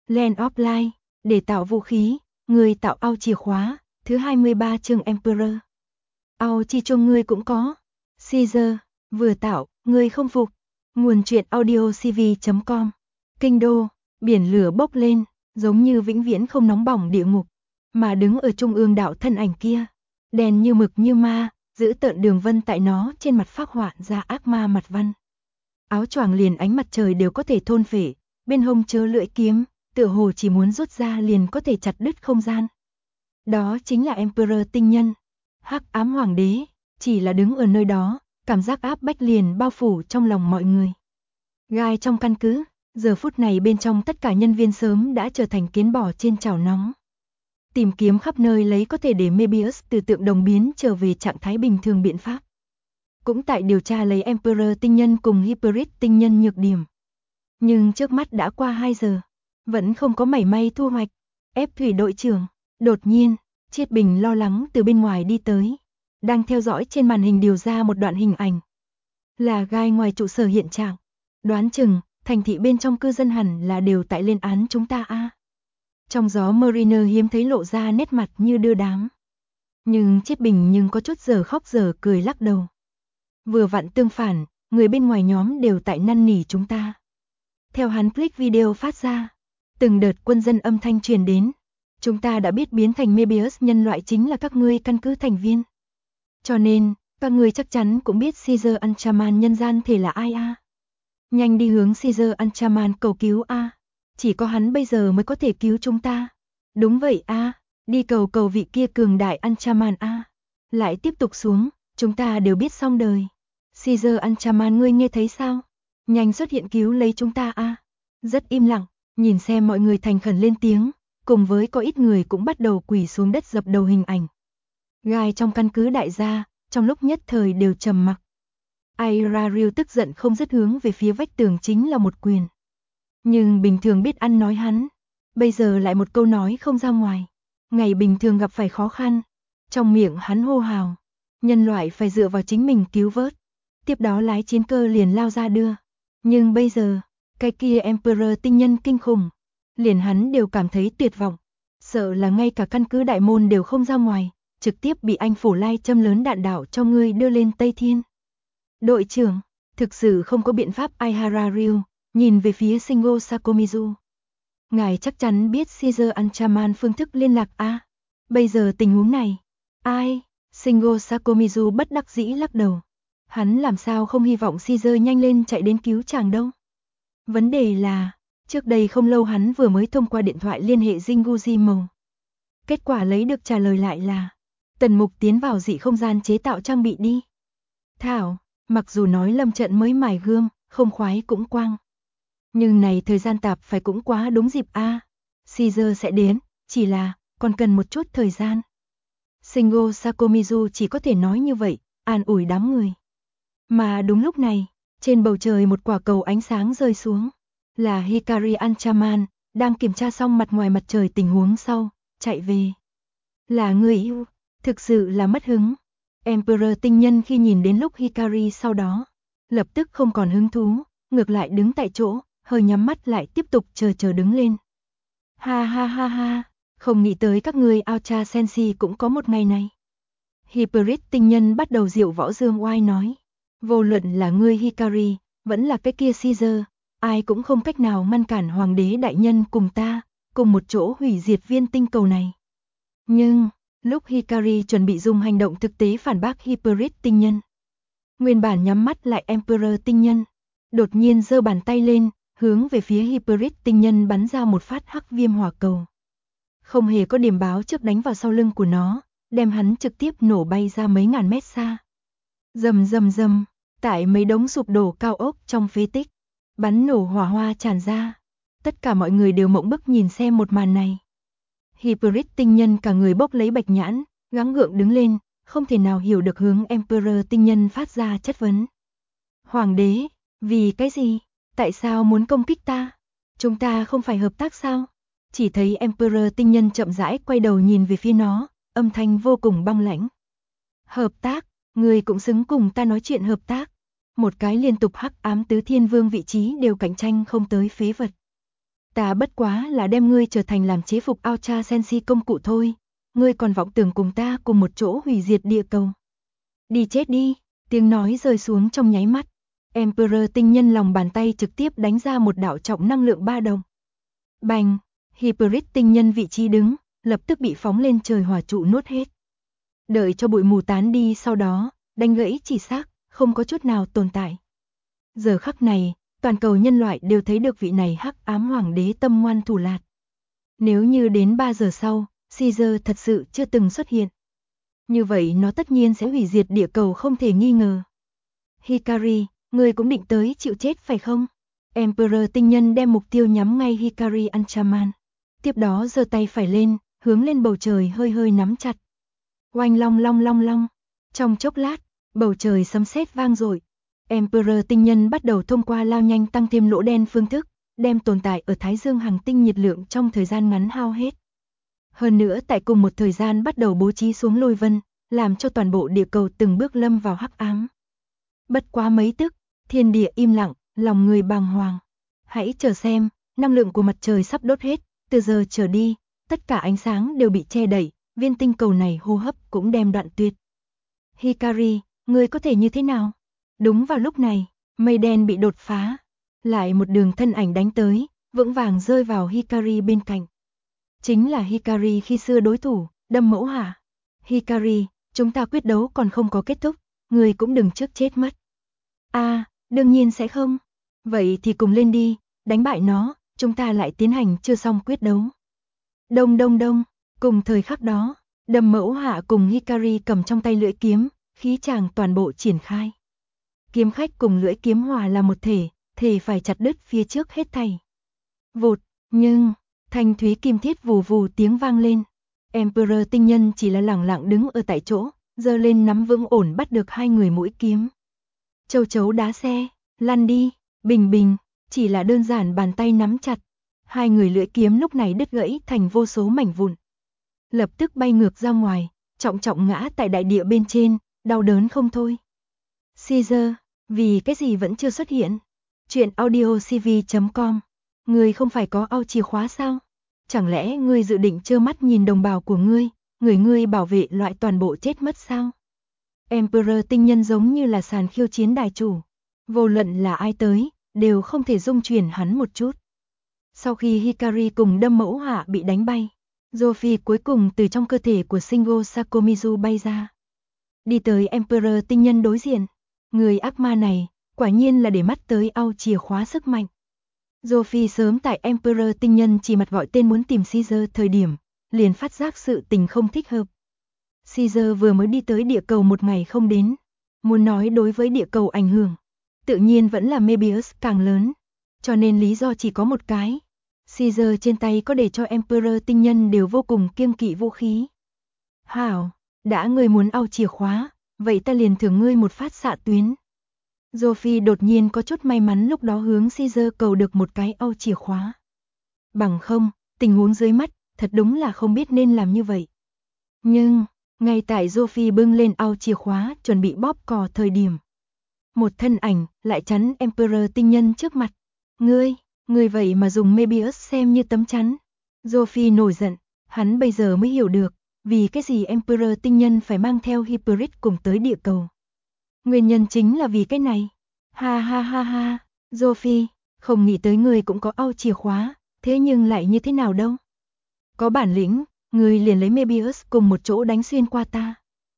Land of Light, để tạo vũ khí, người tạo ao chìa khóa, thứ 23 chương Emperor. Ao chi cho ngươi cũng có. Caesar, vừa tạo, ngươi không phục. Nguồn truyện audio cv.com. Kinh đô, biển lửa bốc lên, giống như vĩnh viễn không nóng bỏng địa ngục, mà đứng ở trung ương đạo thân ảnh kia, đèn như mực như ma, giữ tợn đường vân tại nó trên mặt phác họa ra ác ma mặt văn. Áo choàng liền ánh mặt trời đều có thể thôn phệ, bên hông chớ lưỡi kiếm, tựa hồ chỉ muốn rút ra liền có thể chặt đứt không gian. Đó chính là Emperor tinh nhân, hắc ám hoàng đế, chỉ là đứng ở nơi đó, cảm giác áp bách liền bao phủ trong lòng mọi người. Gai trong căn cứ, giờ phút này bên trong tất cả nhân viên sớm đã trở thành kiến bò trên chảo nóng. Tìm kiếm khắp nơi lấy có thể để Mebius từ tượng đồng biến trở về trạng thái bình thường biện pháp. Cũng tại điều tra lấy Emperor tinh nhân cùng Hybrid tinh nhân nhược điểm. Nhưng trước mắt đã qua 2 giờ, vẫn không có mảy may thu hoạch. Ép thủy đội trưởng, đột nhiên, Triết Bình lo lắng từ bên ngoài đi tới, đang theo dõi trên màn hình điều ra một đoạn hình ảnh. Là Gai ngoài trụ sở hiện trạng, đoán chừng, thành thị bên trong cư dân hẳn là đều tại lên án chúng ta a. Trong gió Mariner hiếm thấy lộ ra nét mặt như đưa đám. Nhưng Triết Bình có chút giờ khóc giờ cười lắc đầu. Vừa vặn tương phản, người bên ngoài nhóm đều tại năn nỉ chúng ta. Theo hắn click video phát ra, từng đợt quân dân âm thanh truyền đến. Chúng ta đã biết biến thành Mebius nhân loại chính là các ngươi căn cứ thành viên. Cho nên, các ngươi chắc chắn cũng biết Caesar Anchaman nhân gian thể là ai a. Nhanh đi hướng Caesar Anchaman cầu cứu a. Chỉ có hắn bây giờ mới có thể cứu chúng ta. Đúng vậy a, đi cầu vị kia cường đại Anchaman a. Lại tiếp tục xuống, chúng ta đều biết xong đời. Caesar Anchaman ngươi nghe thấy sao? Nhanh xuất hiện cứu lấy chúng ta a. Rất im lặng, nhìn xem mọi người thành khẩn lên tiếng, cùng với có ít người cũng bắt đầu quỳ xuống đất dập đầu hình ảnh. Gai trong căn cứ đại gia, trong lúc nhất thời đều trầm mặc. Airariel tức giận không dứt hướng về phía vách tường chính là một quyền. Nhưng bình thường biết ăn nói hắn, bây giờ lại một câu nói không ra ngoài. Ngày bình thường gặp phải khó khăn, trong miệng hắn hô hào, nhân loại phải dựa vào chính mình cứu vớt. Tiếp đó lái chiến cơ liền lao ra đưa. Nhưng bây giờ, cái kia Emperor tinh nhân kinh khủng, liền hắn đều cảm thấy tuyệt vọng. Sợ là ngay cả căn cứ đại môn đều không ra ngoài, trực tiếp bị anh phủ lai châm lớn đạn đảo cho ngươi đưa lên Tây Thiên. Đội trưởng, thực sự không có biện pháp. Airariel nhìn về phía Shingo Sakomizu. Ngài chắc chắn biết Caesar Anchaman phương thức liên lạc a. Bây giờ tình huống này, ai? Shingo Sakomizu bất đắc dĩ lắc đầu. Hắn làm sao không hy vọng Caesar nhanh lên chạy đến cứu chàng đâu. Vấn đề là, trước đây không lâu hắn vừa mới thông qua điện thoại liên hệ Jingu. Kết quả lấy được trả lời lại là, Tần Mục tiến vào dị không gian chế tạo trang bị đi. Thảo, mặc dù nói lâm trận mới mài gươm, không khoái cũng quang. Nhưng này thời gian tạp phải cũng quá đúng dịp a. Caesar sẽ đến, chỉ là, còn cần một chút thời gian. Shingo Sakomizu chỉ có thể nói như vậy, an ủi đám người. Mà đúng lúc này, trên bầu trời một quả cầu ánh sáng rơi xuống. Là Hikari Anchaman, đang kiểm tra xong mặt ngoài mặt trời tình huống sau, chạy về. Là người yêu, thực sự là mất hứng. Emperor tinh nhân khi nhìn đến lúc Hikari sau đó, lập tức không còn hứng thú, ngược lại đứng tại chỗ, hơi nhắm mắt lại tiếp tục chờ đứng lên. Ha ha ha ha, không nghĩ tới các ngươi Aocha Senshi cũng có một ngày này. Hybrid tinh nhân bắt đầu diệu võ dương oai nói. Vô luận là ngươi Hikari, vẫn là cái kia Caesar, ai cũng không cách nào ngăn cản hoàng đế đại nhân cùng ta, cùng một chỗ hủy diệt viên tinh cầu này. Nhưng, lúc Hikari chuẩn bị dùng hành động thực tế phản bác Hybrid tinh nhân, nguyên bản nhắm mắt lại Emperor tinh nhân, đột nhiên giơ bàn tay lên, hướng về phía Hybrid tinh nhân bắn ra một phát hắc viêm hỏa cầu. Không hề có điểm báo trước đánh vào sau lưng của nó, đem hắn trực tiếp nổ bay ra mấy ngàn mét xa. Rầm rầm rầm, tại mấy đống sụp đổ cao ốc trong phế tích, bắn nổ hỏa hoa tràn ra. Tất cả mọi người đều mộng bức nhìn xem một màn này. Hybrid tinh nhân cả người bốc lấy bạch nhãn, gắng gượng đứng lên, không thể nào hiểu được hướng Emperor tinh nhân phát ra chất vấn. Hoàng đế, vì cái gì? Tại sao muốn công kích ta? Chúng ta không phải hợp tác sao? Chỉ thấy Emperor tinh nhân chậm rãi quay đầu nhìn về phía nó, âm thanh vô cùng băng lãnh. Hợp tác? Người cũng xứng cùng ta nói chuyện hợp tác. Một cái liên tục hắc ám tứ thiên vương vị trí đều cạnh tranh không tới phế vật. Ta bất quá là đem ngươi trở thành làm chế phục Ultra Sensi công cụ thôi, ngươi còn vọng tưởng cùng ta cùng một chỗ hủy diệt địa cầu. Đi chết đi, tiếng nói rơi xuống trong nháy mắt. Emperor tinh nhân lòng bàn tay trực tiếp đánh ra một đạo trọng năng lượng ba đồng. Bành, Hybrid tinh nhân vị trí đứng, lập tức bị phóng lên trời hỏa trụ nuốt hết. Đợi cho bụi mù tán đi sau đó, đánh gãy chỉ xác, không có chút nào tồn tại. Giờ khắc này, toàn cầu nhân loại đều thấy được vị này hắc ám hoàng đế tâm ngoan thủ lạt. Nếu như đến 3 giờ sau, Caesar thật sự chưa từng xuất hiện. Như vậy nó tất nhiên sẽ hủy diệt địa cầu không thể nghi ngờ. Hikari, ngươi cũng định tới chịu chết phải không? Emperor tinh nhân đem mục tiêu nhắm ngay Hikari Anchaman. Tiếp đó giơ tay phải lên, hướng lên bầu trời hơi hơi nắm chặt. Oanh long long long long. Trong chốc lát, bầu trời sấm sét vang dội. Emperor tinh nhân bắt đầu thông qua lao nhanh tăng thêm lỗ đen phương thức, đem tồn tại ở Thái Dương hành tinh nhiệt lượng trong thời gian ngắn hao hết. Hơn nữa tại cùng một thời gian bắt đầu bố trí xuống lôi vân, làm cho toàn bộ địa cầu từng bước lâm vào hắc ám. Bất quá mấy tức, thiên địa im lặng, lòng người bàng hoàng. Hãy chờ xem, năng lượng của mặt trời sắp đốt hết, từ giờ trở đi, tất cả ánh sáng đều bị che đậy, viên tinh cầu này hô hấp cũng đem đoạn tuyệt. Hikari, ngươi có thể như thế nào? Đúng vào lúc này, mây đen bị đột phá, lại một đường thân ảnh đánh tới, vững vàng rơi vào Hikari bên cạnh. Chính là Hikari khi xưa đối thủ, Đâm Mẫu Hạ. Hikari, chúng ta quyết đấu còn không có kết thúc, ngươi cũng đừng trước chết mất. Đương nhiên sẽ không. Vậy thì cùng lên đi, đánh bại nó, chúng ta lại tiến hành chưa xong quyết đấu. Đông đông đông, cùng thời khắc đó, Đâm Mẫu Hạ cùng Hikari cầm trong tay lưỡi kiếm, khí tràng toàn bộ triển khai. Kiếm khách cùng lưỡi kiếm hòa là một thể phải chặt đứt phía trước hết thảy. Vụt, nhưng, thanh thúy kim thiết vù vù tiếng vang lên. Emperor tinh nhân chỉ là lẳng lặng đứng ở tại chỗ, giơ lên nắm vững ổn bắt được hai người mũi kiếm. Châu chấu đá xe, lăn đi, bình bình, chỉ là đơn giản bàn tay nắm chặt. Hai người lưỡi kiếm lúc này đứt gãy thành vô số mảnh vụn. Lập tức bay ngược ra ngoài, trọng trọng ngã tại đại địa bên trên, đau đớn không thôi. Caesar, vì cái gì vẫn chưa xuất hiện? Chuyện audiocv.com. Ngươi không phải có ao chìa khóa sao? Chẳng lẽ ngươi dự định trơ mắt nhìn đồng bào của ngươi, người ngươi bảo vệ loại toàn bộ chết mất sao? Emperor tinh nhân giống như là sàn khiêu chiến đài chủ. Vô luận là ai tới, đều không thể dung chuyển hắn một chút. Sau khi Hikari cùng Đâm Mẫu Hạ bị đánh bay, Sophie cuối cùng từ trong cơ thể của Shingo Sakomizu bay ra. Đi tới Emperor tinh nhân đối diện. Người ác ma này, quả nhiên là để mắt tới ao chìa khóa sức mạnh. Sophie sớm tại Emperor tinh nhân chỉ mặt gọi tên muốn tìm Caesar thời điểm, liền phát giác sự tình không thích hợp. Caesar vừa mới đi tới địa cầu một ngày không đến. Muốn nói đối với địa cầu ảnh hưởng, tự nhiên vẫn là Mebius càng lớn. Cho nên lý do chỉ có một cái. Caesar trên tay có để cho Emperor tinh nhân đều vô cùng kiêng kỵ vũ khí. Hảo, đã ngươi muốn ao chìa khóa, vậy ta liền thưởng ngươi một phát xạ tuyến. Sophie đột nhiên có chút may mắn lúc đó hướng Caesar cầu được một cái ao chìa khóa. Bằng không, tình huống dưới mắt, thật đúng là không biết nên làm như vậy. Nhưng, ngay tại Sophie bưng lên ao chìa khóa chuẩn bị bóp cò thời điểm. Một thân ảnh lại chắn Emperor tinh nhân trước mặt. Ngươi vậy mà dùng Mebius xem như tấm chắn. Sophie nổi giận, hắn bây giờ mới hiểu được, vì cái gì Emperor tinh nhân phải mang theo Hybrid cùng tới địa cầu. Nguyên nhân chính là vì cái này. Ha ha ha ha, Sophie, không nghĩ tới ngươi cũng có ao chìa khóa, thế nhưng lại như thế nào đâu. Có bản lĩnh, ngươi liền lấy Mebius cùng một chỗ đánh xuyên qua ta.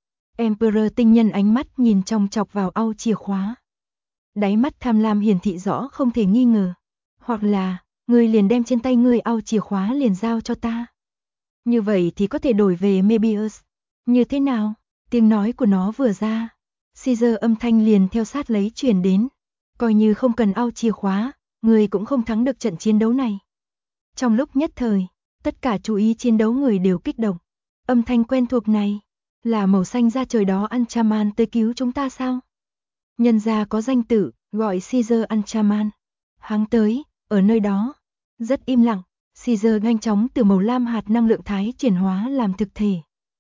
Emperor tinh nhân ánh mắt nhìn chòng chọc vào ao chìa khóa. Đáy mắt tham lam hiển thị rõ không thể nghi ngờ. Hoặc là, ngươi liền đem trên tay ngươi ao chìa khóa liền giao cho ta. Như vậy thì có thể đổi về Mebius. Như thế nào? Tiếng nói của nó vừa ra. Caesar âm thanh liền theo sát lấy truyền đến. Coi như không cần ao chìa khóa, ngươi cũng không thắng được trận chiến đấu này. Trong lúc nhất thời, tất cả chú ý chiến đấu người đều kích động. Âm thanh quen thuộc này, là màu xanh da trời đó Anchaman tới cứu chúng ta sao? Nhân gia có danh tự, gọi Caesar Anchaman. Hắn tới, ở nơi đó. Rất im lặng, Caesar nhanh chóng từ màu lam hạt năng lượng thái chuyển hóa làm thực thể.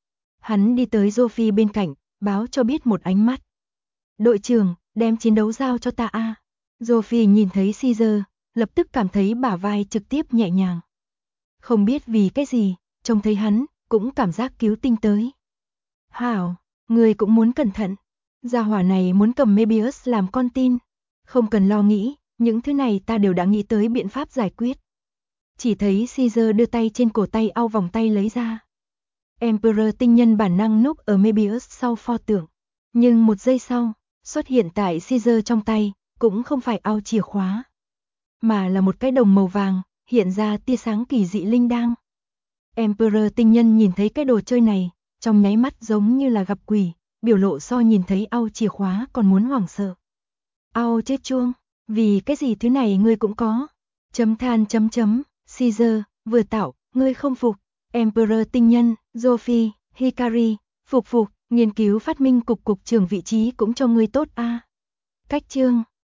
Hắn đi tới Sophie bên cạnh, báo cho biết một ánh mắt. Đội trưởng, đem chiến đấu giao cho ta a. Sophie nhìn thấy Caesar, lập tức cảm thấy bả vai trực tiếp nhẹ nhàng. Không biết vì cái gì, trông thấy hắn, cũng cảm giác cứu tinh tới. Hảo, người cũng muốn cẩn thận. Gia hỏa này muốn cầm Mebius làm con tin. Không cần lo nghĩ, những thứ này ta đều đã nghĩ tới biện pháp giải quyết. Chỉ thấy Caesar đưa tay trên cổ tay ao vòng tay lấy ra. Emperor tinh nhân bản năng núp ở Mebius sau pho tượng. Nhưng một giây sau, xuất hiện tại Caesar trong tay, cũng không phải ao chìa khóa. Mà là một cái đồng màu vàng, hiện ra tia sáng kỳ dị linh đang. Emperor tinh nhân nhìn thấy cái đồ chơi này, trong nháy mắt giống như là gặp quỷ, biểu lộ so nhìn thấy ao chìa khóa còn muốn hoảng sợ. Ao chết chuông, vì cái gì thứ này ngươi cũng có. Chấm than chấm chấm, Caesar, vừa tạo, ngươi không phục. Emperor tinh nhân, Sophie, Hikari, phục, nghiên cứu phát minh cục trưởng vị trí cũng cho ngươi tốt a. Cách chương